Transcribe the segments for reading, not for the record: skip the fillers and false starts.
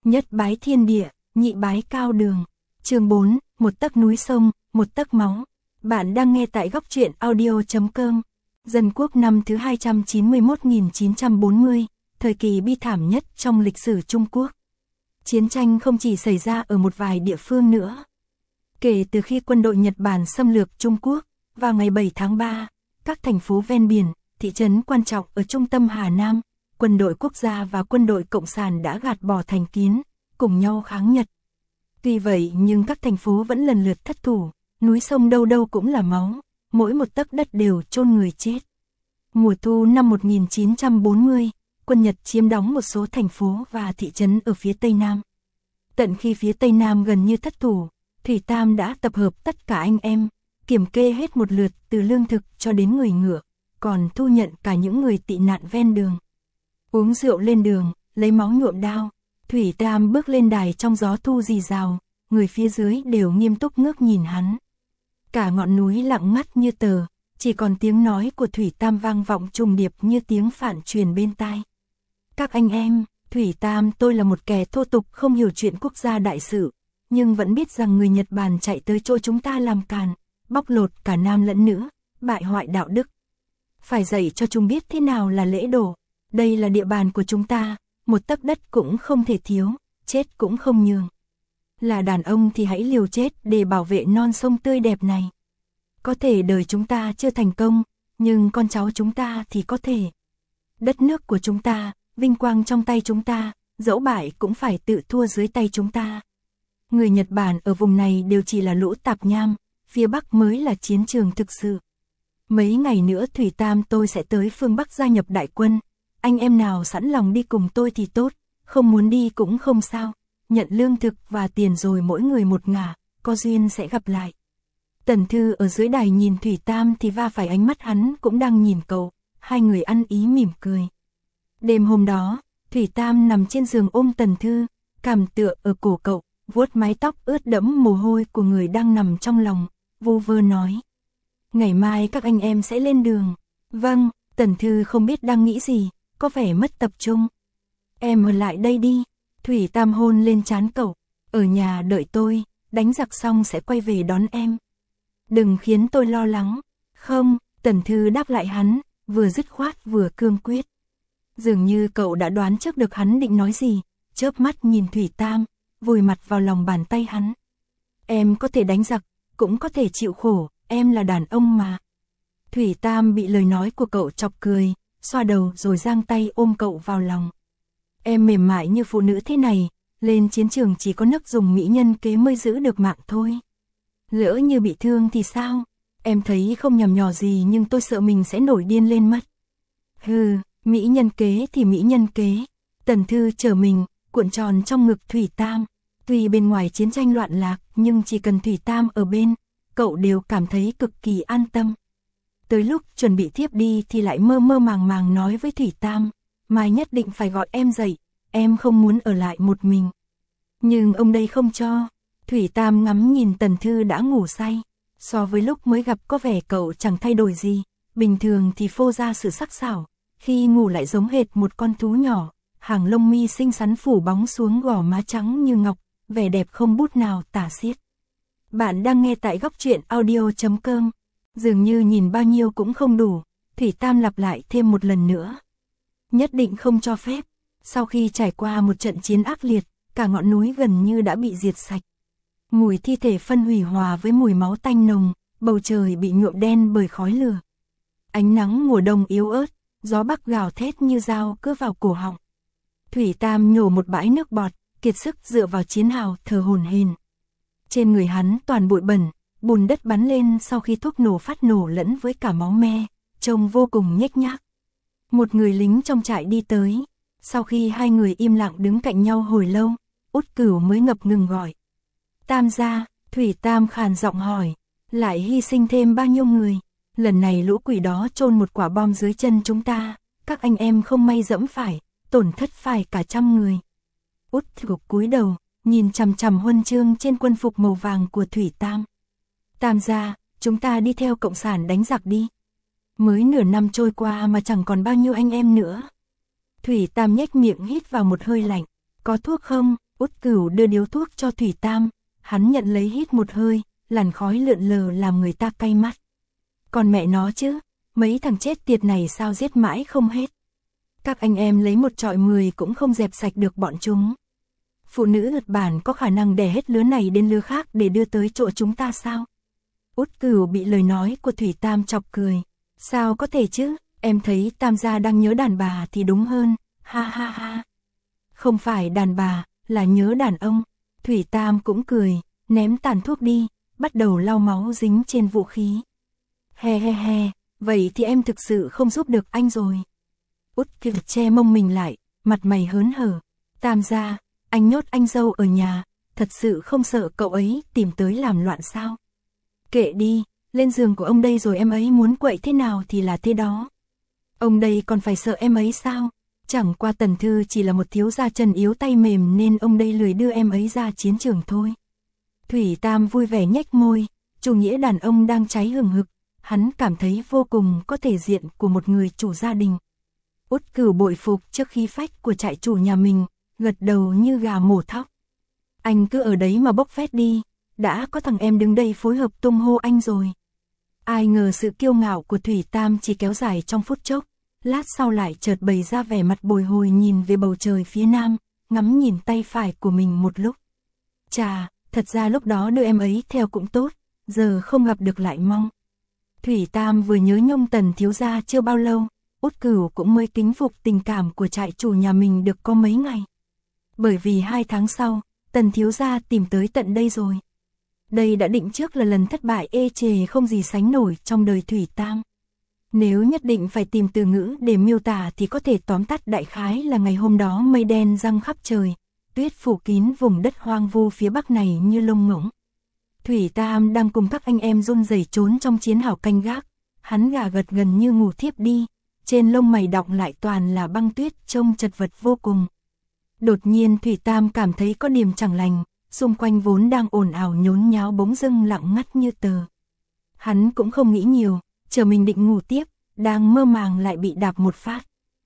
Nhất bái thiên địa, nhị bái cao đường. Chương 4, một tấc núi sông, một tấc máu. Bạn đang nghe tại góc truyện audio.com. Dân quốc năm thứ 291.940, thời kỳ bi thảm nhất trong lịch sử Trung Quốc. Chiến tranh không chỉ xảy ra ở một vài địa phương nữa. Kể từ khi quân đội Nhật Bản xâm lược Trung Quốc, vào ngày 7 tháng 3, các thành phố ven biển, thị trấn quan trọng ở trung tâm Hà Nam, quân đội quốc gia và quân đội cộng sản đã gạt bỏ thành kiến, cùng nhau kháng Nhật. Tuy vậy nhưng các thành phố vẫn lần lượt thất thủ, núi sông đâu đâu cũng là máu, mỗi một tấc đất đều chôn người chết. Mùa thu năm 1940, quân Nhật chiếm đóng một số thành phố và thị trấn ở phía Tây Nam. Tận khi phía Tây Nam gần như thất thủ, Thủy Tam đã tập hợp tất cả anh em, kiểm kê hết một lượt từ lương thực cho đến người ngựa, còn thu nhận cả những người tị nạn ven đường. Uống rượu lên đường, lấy máu nhuộm đao, Thủy Tam bước lên đài trong gió thu rì rào, người phía dưới đều nghiêm túc ngước nhìn hắn. Cả ngọn núi lặng ngắt như tờ, chỉ còn tiếng nói của Thủy Tam vang vọng trùng điệp như tiếng phạn truyền bên tai. Các anh em, Thủy Tam tôi là một kẻ thô tục không hiểu chuyện quốc gia đại sự, nhưng vẫn biết rằng người Nhật Bản chạy tới chỗ chúng ta làm càn, bóc lột cả nam lẫn nữ, bại hoại đạo đức. Phải dạy cho chúng biết thế nào là lễ độ, đây là địa bàn của chúng ta, một tấc đất cũng không thể thiếu, chết cũng không nhường. Là đàn ông thì hãy liều chết để bảo vệ non sông tươi đẹp này. Có thể đời chúng ta chưa thành công, nhưng con cháu chúng ta thì có thể. Đất nước của chúng ta, vinh quang trong tay chúng ta, dẫu bại cũng phải tự thua dưới tay chúng ta. Người Nhật Bản ở vùng này đều chỉ là lũ tạp nham, phía Bắc mới là chiến trường thực sự. Mấy ngày nữa Thủy Tam tôi sẽ tới phương Bắc gia nhập đại quân, anh em nào sẵn lòng đi cùng tôi thì tốt, không muốn đi cũng không sao, nhận lương thực và tiền rồi mỗi người một ngả, có duyên sẽ gặp lại. Tần Thư ở dưới đài nhìn Thủy Tam thì va phải ánh mắt hắn cũng đang nhìn cậu, hai người ăn ý mỉm cười. Đêm hôm đó, Thủy Tam nằm trên giường ôm Tần Thư, cằm tựa ở cổ cậu, vuốt mái tóc ướt đẫm mồ hôi của người đang nằm trong lòng, vu vơ nói. Ngày mai các anh em sẽ lên đường. Vâng, Tần Thư không biết đang nghĩ gì, có vẻ mất tập trung. Em ở lại đây đi. Thủy Tam hôn lên trán cậu, ở nhà đợi tôi, đánh giặc xong sẽ quay về đón em. Đừng khiến tôi lo lắng. Không, Tần Thư đáp lại hắn, vừa dứt khoát vừa cương quyết. Dường như cậu đã đoán trước được hắn định nói gì, chớp mắt nhìn Thủy Tam, vùi mặt vào lòng bàn tay hắn. Em có thể đánh giặc, cũng có thể chịu khổ, em là đàn ông mà. Thủy Tam bị lời nói của cậu chọc cười, xoa đầu rồi giang tay ôm cậu vào lòng. Em mềm mại như phụ nữ thế này, lên chiến trường chỉ có nấc dùng mỹ nhân kế mới giữ được mạng thôi. Lỡ như bị thương thì sao? Em thấy không nhằm nhò gì nhưng tôi sợ mình sẽ nổi điên lên mất. Hừ, mỹ nhân kế thì mỹ nhân kế. Tần Thư trở mình, cuộn tròn trong ngực Thủy Tam. Tuy bên ngoài chiến tranh loạn lạc nhưng chỉ cần Thủy Tam ở bên, cậu đều cảm thấy cực kỳ an tâm. Tới lúc chuẩn bị thiếp đi thì lại mơ mơ màng màng nói với Thủy Tam, mai nhất định phải gọi em dậy, em không muốn ở lại một mình. Nhưng ông đây không cho. Thủy Tam ngắm nhìn Tần Thư đã ngủ say, so với lúc mới gặp có vẻ cậu chẳng thay đổi gì, bình thường thì phô ra sự sắc sảo, khi ngủ lại giống hệt một con thú nhỏ, hàng lông mi xinh xắn phủ bóng xuống gò má trắng như ngọc, vẻ đẹp không bút nào tả xiết. Bạn đang nghe tại góc truyện audio.com. Dường như nhìn bao nhiêu cũng không đủ, Thủy Tam lặp lại thêm một lần nữa. Nhất định không cho phép. Sau khi trải qua một trận chiến ác liệt, cả ngọn núi gần như đã bị diệt sạch. Mùi thi thể phân hủy hòa với mùi máu tanh nồng, bầu trời bị nhuộm đen bởi khói lửa. Ánh nắng mùa đông yếu ớt, gió bắc gào thét như dao cứa vào cổ họng. Thủy Tam nhổ một bãi nước bọt, kiệt sức dựa vào chiến hào thở hổn hển. Trên người hắn toàn bụi bẩn, bùn đất bắn lên sau khi thuốc nổ phát nổ lẫn với cả máu me, trông vô cùng nhếch nhác. Một người lính trong trại đi tới, sau khi hai người im lặng đứng cạnh nhau hồi lâu, Út Cửu mới ngập ngừng gọi. Tam gia, Thủy Tam khàn giọng hỏi, lại hy sinh thêm bao nhiêu người? Lần này lũ quỷ đó chôn một quả bom dưới chân chúng ta, các anh em không may dẫm phải, tổn thất phải cả 100 người. Út Cửu cúi đầu, nhìn chằm chằm huân chương trên quân phục màu vàng của Thủy Tam. Tam gia, chúng ta đi theo cộng sản đánh giặc đi. Mới nửa năm trôi qua mà chẳng còn bao nhiêu anh em nữa. Thủy Tam nhếch miệng hít vào một hơi lạnh. Có thuốc không? Út Cửu đưa điếu thuốc cho Thủy Tam, hắn nhận lấy hít một hơi, làn khói lượn lờ làm người ta cay mắt. Còn mẹ nó chứ, mấy thằng chết tiệt này sao giết mãi không hết. Các anh em lấy một trọi 10 cũng không dẹp sạch được bọn chúng. Phụ nữ Nhật Bản có khả năng đè hết lứa này đến lứa khác để đưa tới chỗ chúng ta sao? Út Cửu bị lời nói của Thủy Tam chọc cười. Sao có thể chứ, em thấy Tam gia đang nhớ đàn bà thì đúng hơn, ha ha ha. Không phải đàn bà, là nhớ đàn ông. Thủy Tam cũng cười, ném tàn thuốc đi, bắt đầu lau máu dính trên vũ khí. He he he, vậy thì em thực sự không giúp được anh rồi. Út Cửu che mông mình lại, mặt mày hớn hở. Tam gia, anh nhốt anh dâu ở nhà, thật sự không sợ cậu ấy tìm tới làm loạn sao? Kệ đi, lên giường của ông đây rồi em ấy muốn quậy thế nào thì là thế đó. Ông đây còn phải sợ em ấy sao? Chẳng qua Tần Thư chỉ là một thiếu gia chân yếu tay mềm nên ông đây lười đưa em ấy ra chiến trường thôi. Thủy Tam vui vẻ nhếch môi, chủ nghĩa đàn ông đang cháy hừng hực, hắn cảm thấy vô cùng có thể diện của một người chủ gia đình. Út Cửu bội phục trước khí phách của trại chủ nhà mình, gật đầu như gà mổ thóc. Anh cứ ở đấy mà bốc phét đi, đã có thằng em đứng đây phối hợp tung hô anh rồi. Ai ngờ sự kiêu ngạo của Thủy Tam chỉ kéo dài trong phút chốc, lát sau lại chợt bày ra vẻ mặt bồi hồi nhìn về bầu trời phía nam, ngắm nhìn tay phải của mình một lúc. Chà, thật ra lúc đó đưa em ấy theo cũng tốt, giờ không gặp được lại mong. Thủy Tam vừa nhớ nhung Tần thiếu gia chưa bao lâu, Út Cửu cũng mới kính phục tình cảm của trại chủ nhà mình được có mấy ngày. Bởi vì 2 tháng sau, Tần thiếu gia tìm tới tận đây rồi. Đây đã định trước là lần thất bại ê chề không gì sánh nổi trong đời Thủy Tam. Nếu nhất định phải tìm từ ngữ để miêu tả thì có thể tóm tắt đại khái là ngày hôm đó mây đen giăng khắp trời, tuyết phủ kín vùng đất hoang vu phía bắc này như lông ngỗng. Thủy Tam đang cùng các anh em run rẩy trốn trong chiến hào canh gác, hắn gà gật gần như ngủ thiếp đi, trên lông mày đọng lại toàn là băng tuyết trông chật vật vô cùng. Đột nhiên Thủy Tam cảm thấy có điểm chẳng lành, xung quanh vốn đang ồn ào nhốn nháo bỗng dưng lặng ngắt như tờ. Hắn cũng không nghĩ nhiều, chờ mình định ngủ tiếp, đang mơ màng lại bị đạp một phát.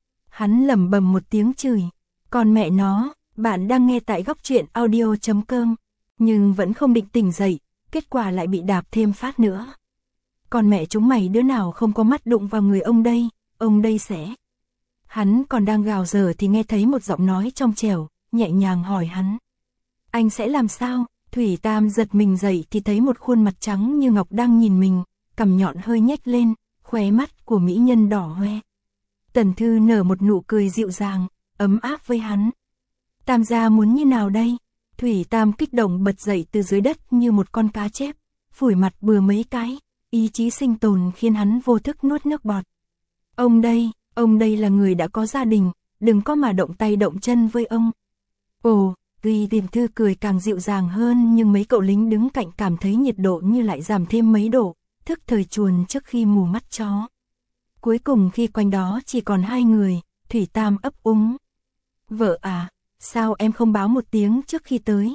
Hắn lẩm bẩm một tiếng chửi, còn mẹ nó, bạn đang nghe tại góc truyện audio.com, nhưng vẫn không định tỉnh dậy, kết quả lại bị đạp thêm phát nữa. Còn mẹ chúng mày đứa nào không có mắt đụng vào người ông đây sẽ. Hắn còn đang gào dở thì nghe thấy một giọng nói trong trẻo, nhẹ nhàng hỏi hắn. Anh sẽ làm sao? Thủy Tam giật mình dậy thì thấy một khuôn mặt trắng như ngọc đang nhìn mình, cằm nhọn hơi nhếch lên, khóe mắt của mỹ nhân đỏ hoe. Tần Thư nở một nụ cười dịu dàng, ấm áp với hắn. Tam gia muốn như nào đây? Thủy Tam kích động bật dậy từ dưới đất như một con cá chép, phủi mặt bừa mấy cái, ý chí sinh tồn khiến hắn vô thức nuốt nước bọt. Ông đây là người đã có gia đình, đừng có mà động tay động chân với ông. Ồ, tuy Tiềm Thư cười càng dịu dàng hơn nhưng mấy cậu lính đứng cạnh cảm thấy nhiệt độ như lại giảm thêm mấy độ, thức thời chuồn trước khi mù mắt chó. Cuối cùng khi quanh đó chỉ còn 2 người, Thủy Tam ấp úng. Vợ à, sao em không báo một tiếng trước khi tới,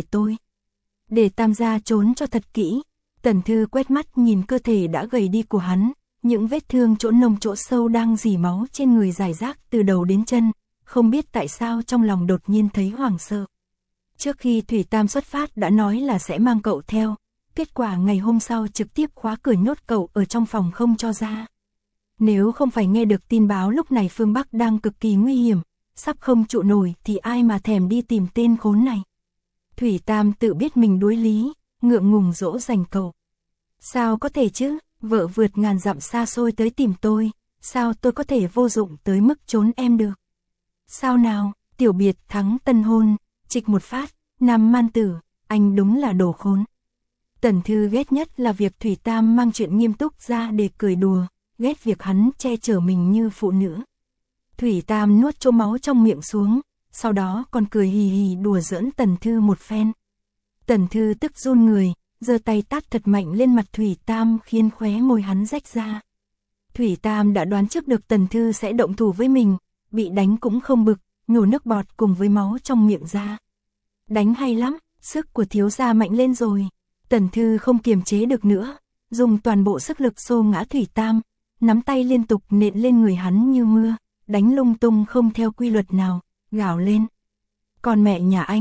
để Tam gia trốn cho thật kỹ. Tần Thư quét mắt nhìn cơ thể đã gầy đi của hắn, những vết thương chỗ nông chỗ sâu đang rỉ máu trên người rải rác từ đầu đến chân, không biết tại sao trong lòng đột nhiên thấy hoảng sợ. Trước khi Thủy Tam xuất phát đã nói là sẽ mang cậu theo, kết quả ngày hôm sau trực tiếp khóa cửa nhốt cậu ở trong phòng không cho ra. Nếu không phải nghe được tin báo lúc này phương Bắc đang cực kỳ nguy hiểm, sắp không trụ nổi thì ai mà thèm đi tìm tên khốn này. Thủy Tam tự biết mình đuối lý, ngượng ngùng dỗ dành cậu. Sao có thể chứ, vợ vượt ngàn dặm xa xôi tới tìm tôi, sao tôi có thể vô dụng tới mức trốn em được. Sao nào, tiểu biệt thắng tân hôn, trịch một phát, Nam man tử, anh đúng là đồ khốn. Tần Thư ghét nhất là việc Thủy Tam mang chuyện nghiêm túc ra để cười đùa, ghét việc hắn che chở mình như phụ nữ. Thủy Tam nuốt chỗ máu trong miệng xuống, sau đó còn cười hì hì đùa giỡn Tần Thư một phen. Tần Thư tức run người, giơ tay tát thật mạnh lên mặt Thủy Tam khiến khóe môi hắn rách ra. Thủy Tam đã đoán trước được Tần Thư sẽ động thủ với mình, bị đánh cũng không bực, nhổ nước bọt cùng với máu trong miệng ra. Đánh hay lắm, sức của thiếu gia mạnh lên rồi. Tần Thư không kiềm chế được nữa, dùng toàn bộ sức lực xô ngã Thủy Tam, nắm tay liên tục nện lên người hắn như mưa, đánh lung tung không theo quy luật nào, gào lên. Còn mẹ nhà anh,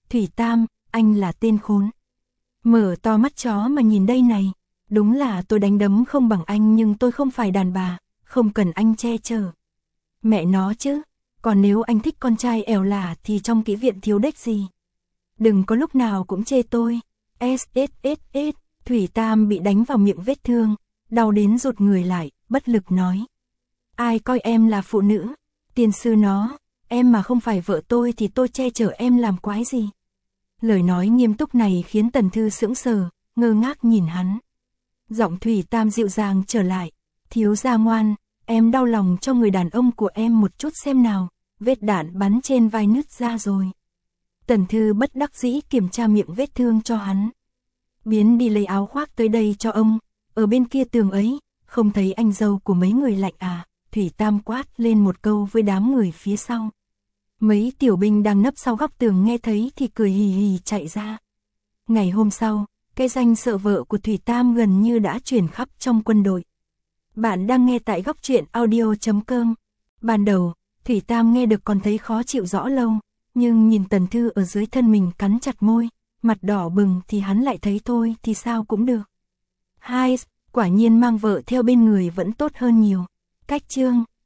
Thủy Tam, anh là tên khốn. Mở to mắt chó mà nhìn đây này. Đúng là tôi đánh đấm không bằng anh nhưng tôi không phải đàn bà, không cần anh che chở. Mẹ nó chứ, còn nếu anh thích con trai ẻo lả thì trong kỹ viện thiếu đếch gì. Đừng có lúc nào cũng chê tôi. SSSS, Thủy Tam bị đánh vào miệng vết thương, đau đến rụt người lại, bất lực nói. Ai coi em là phụ nữ? Tiên sư nó, em mà không phải vợ tôi thì tôi che chở em làm quái gì? Lời nói nghiêm túc này khiến Tần Thư sững sờ, ngơ ngác nhìn hắn. Giọng Thủy Tam dịu dàng trở lại. Thiếu gia ngoan, em đau lòng cho người đàn ông của em một chút xem nào, vết đạn bắn trên vai nứt ra rồi. Tần Thư bất đắc dĩ kiểm tra miệng vết thương cho hắn. Biến đi lấy áo khoác tới đây cho ông, ở bên kia tường ấy, không thấy anh dâu của mấy người lạnh à? Thủy Tam quát lên một câu với đám người phía sau. Mấy tiểu binh đang nấp sau góc tường nghe thấy thì cười hì hì chạy ra. Ngày hôm sau, cái danh sợ vợ của Thủy Tam gần như đã truyền khắp trong quân đội. Bạn đang nghe tại góc truyện audio.com. Ban đầu, Thủy Tam nghe được còn thấy khó chịu rõ lâu, nhưng nhìn Tần Thư ở dưới thân mình cắn chặt môi, mặt đỏ bừng thì hắn lại thấy thôi thì sao cũng được. Hai, quả nhiên mang vợ theo bên người vẫn tốt hơn nhiều. Cách chương